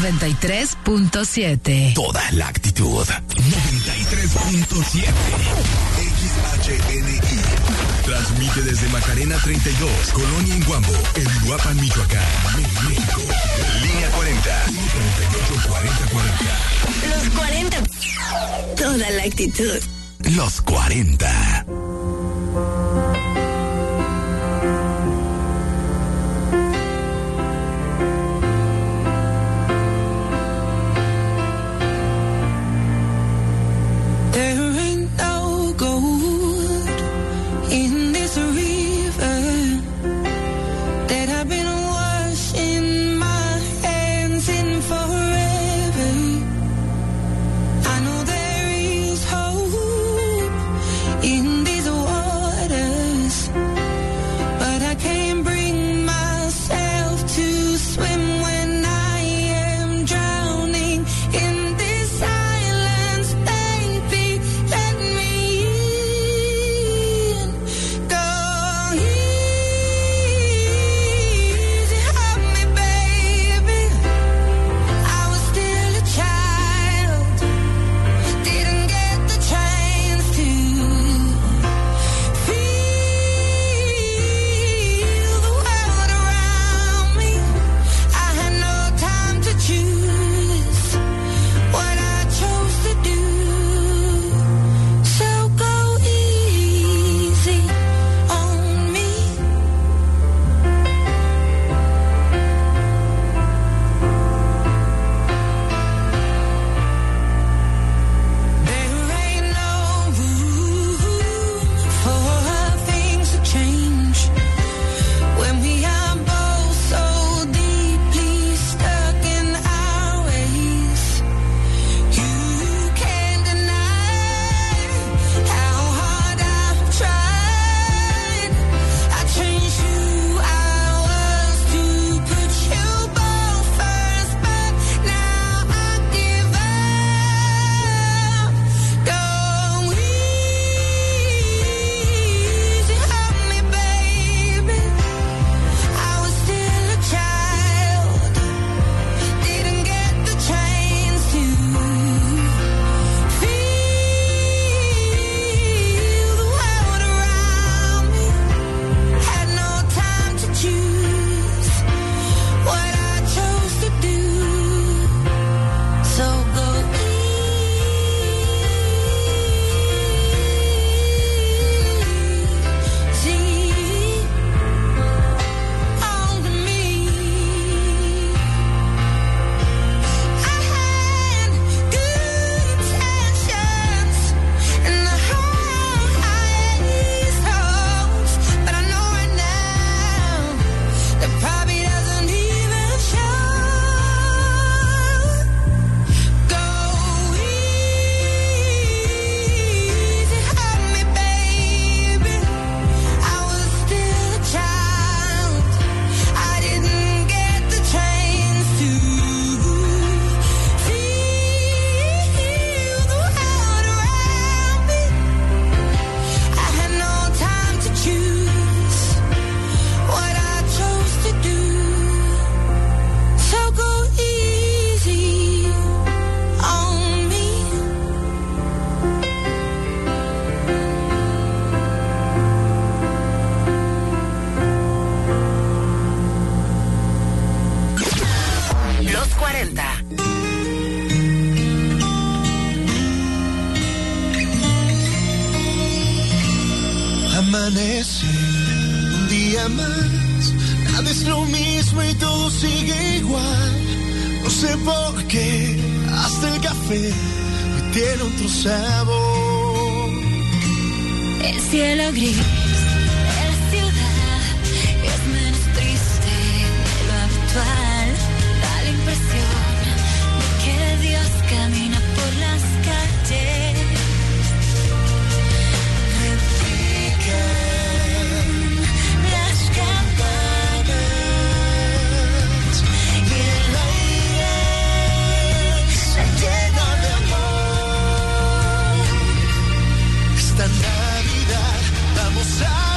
93.7. Toda la actitud. 93.7. XHNI. Transmite desde Macarena 32, Colonia Inguambo, en Uruapan, Michoacán, México. Línea 40. 384040. Los 40. Toda la actitud. Los 40. Amanece un día más, nada es lo mismo y todo sigue igual. No sé por qué, hasta el café hoy tiene otro sabor. El cielo gris de la ciudad es menos triste de lo habitual. Da la impresión de que Dios camina por las calles. Las campanas y el aire se llena de amor. Esta Navidad vamos a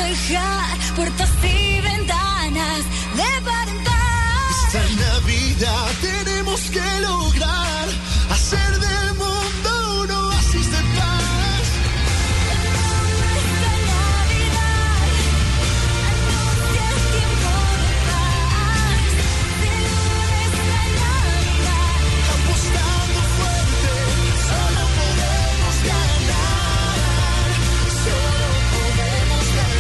dejar puertas y ventanas de par en par. Esta Navidad tenemos que lograr hacer del mundo un oasis de paz. Esta Navidad anuncia el tiempo de paz. Celebra esta Navidad. Apostando fuerte, solo podemos ganar. Solo podemos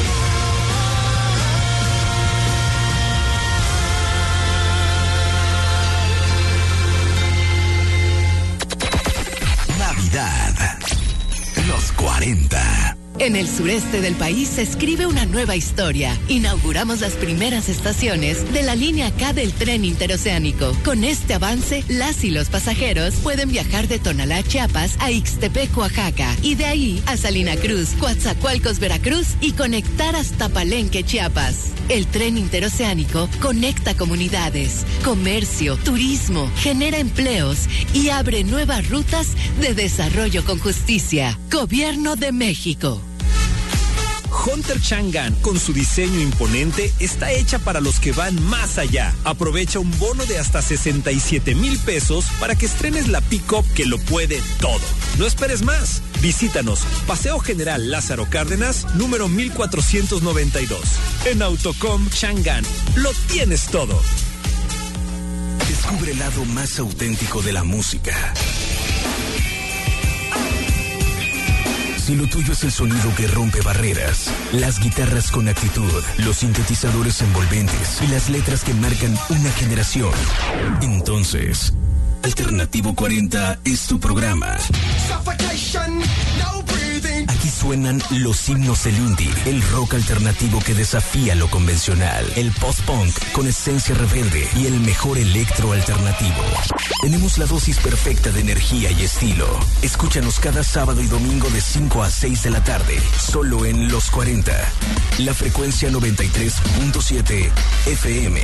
ganar. Navidad. Los 40. En el sureste del país se escribe una nueva historia. Inauguramos las primeras estaciones de la línea K del tren interoceánico. Con este avance, las y los pasajeros pueden viajar de Tonalá, Chiapas a Ixtepec, Oaxaca, y de ahí a Salina Cruz, Coatzacoalcos, Veracruz, y conectar hasta Palenque, Chiapas. El tren interoceánico conecta comunidades, comercio, turismo, genera empleos y abre nuevas rutas de desarrollo con justicia. Gobierno de México. Hunter Chang'an, con su diseño imponente, está hecha para los que van más allá. Aprovecha un bono de hasta 67,000 pesos para que estrenes la pick-up que lo puede todo. No esperes más. Visítanos, Paseo General Lázaro Cárdenas, número 1492. En Autocom Chang'an, lo tienes todo. Descubre el lado más auténtico de la música. Si lo tuyo es el sonido que rompe barreras, las guitarras con actitud, los sintetizadores envolventes y las letras que marcan una generación, entonces, Alternativo 40 es tu programa. Aquí suenan los himnos del indie, el rock alternativo que desafía lo convencional, el post-punk con esencia rebelde y el mejor electro alternativo. Tenemos la dosis perfecta de energía y estilo. Escúchanos cada sábado y domingo de 5 a 6 de la tarde, solo en Los 40. La frecuencia 93.7 FM.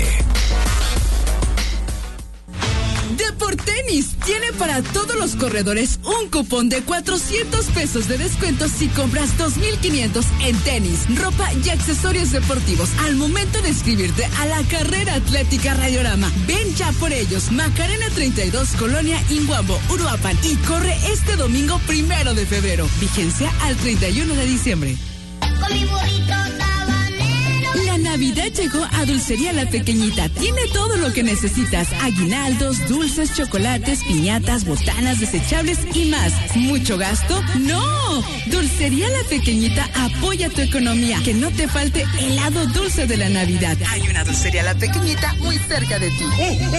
Deportenis tiene para todos los corredores un cupón de 400 pesos de descuento si compras 2,500 en tenis, ropa y accesorios deportivos al momento de inscribirte a la carrera atlética Radiorama. Ven ya por ellos, Macarena 32, Colonia Inguambo, Uruapan, y corre este domingo 1 de febrero. Vigencia al 31 de diciembre. Con mi burrito La Navidad llegó a Dulcería La Pequeñita. Tiene todo lo que necesitas: aguinaldos, dulces, chocolates, piñatas, botanas desechables y más. ¿Mucho gasto? ¡No! Dulcería La Pequeñita apoya tu economía. Que no te falte helado dulce de la Navidad. Hay una Dulcería La Pequeñita muy cerca de ti.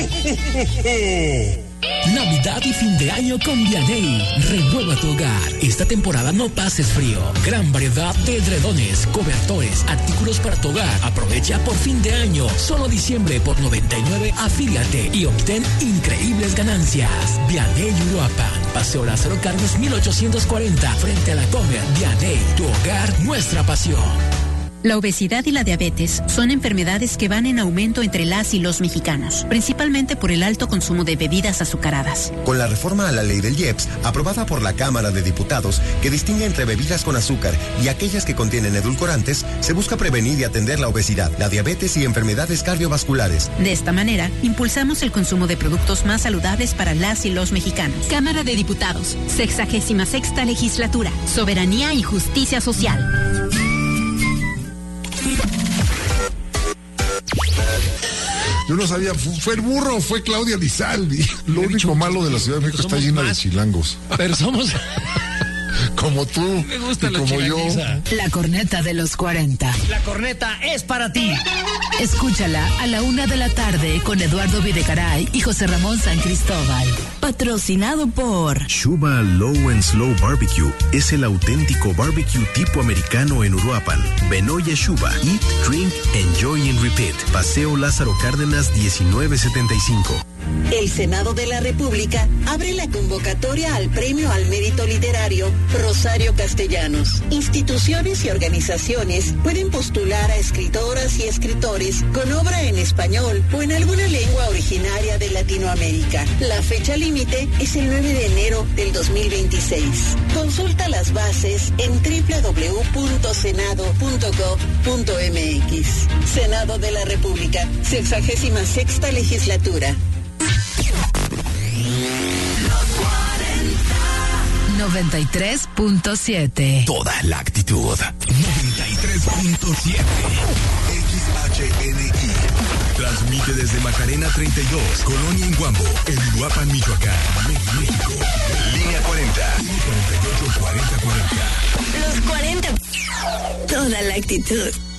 Navidad y fin de año con Vianey. Renueva tu hogar. Esta temporada no pases frío. Gran variedad de edredones, cobertores, artículos para tu hogar. Aprovecha por fin de año. Solo diciembre por $99. Afíliate y obtén increíbles ganancias. Vianey Uruapan, Paseo Lázaro Cárdenas 1840, frente a la Comer. Vianey, tu hogar, nuestra pasión. La obesidad y la diabetes son enfermedades que van en aumento entre las y los mexicanos, principalmente por el alto consumo de bebidas azucaradas. Con la reforma a la ley del IEPS, aprobada por la Cámara de Diputados, que distingue entre bebidas con azúcar y aquellas que contienen edulcorantes, se busca prevenir y atender la obesidad, la diabetes y enfermedades cardiovasculares. De esta manera, impulsamos el consumo de productos más saludables para las y los mexicanos. Cámara de Diputados, 66ª Legislatura, Soberanía y Justicia Social. Yo no sabía, ¿fue el burro o fue Claudia Lizaldi? Lo único malo de la Ciudad de México está llena de chilangos. Pero somos... Como tú, me gusta y como yo. La corneta de los 40. La corneta es para ti. Escúchala a la 1 de la tarde con Eduardo Videgaray y José Ramón San Cristóbal. Patrocinado por Shuba Low and Slow Barbecue es el auténtico barbecue tipo americano en Uruapan. Benoya Shuba. Eat, drink, enjoy and repeat. Paseo Lázaro Cárdenas 1975. El Senado de la República abre la convocatoria al Premio al Mérito Literario Rosario Castellanos. Instituciones y organizaciones pueden postular a escritoras y escritores con obra en español o en alguna lengua originaria de Latinoamérica. La fecha límite es el 9 de enero del 2026. Consulta las bases en www.senado.gov.mx. Senado de la República, 66ª legislatura. 93.7. Toda la actitud. 93.7. XHNI. Transmite desde Macarena 32, Colonia Inguambo, en Uruapan, Michoacán, México. Línea 40. 48 40 40. Los 40. Toda la actitud.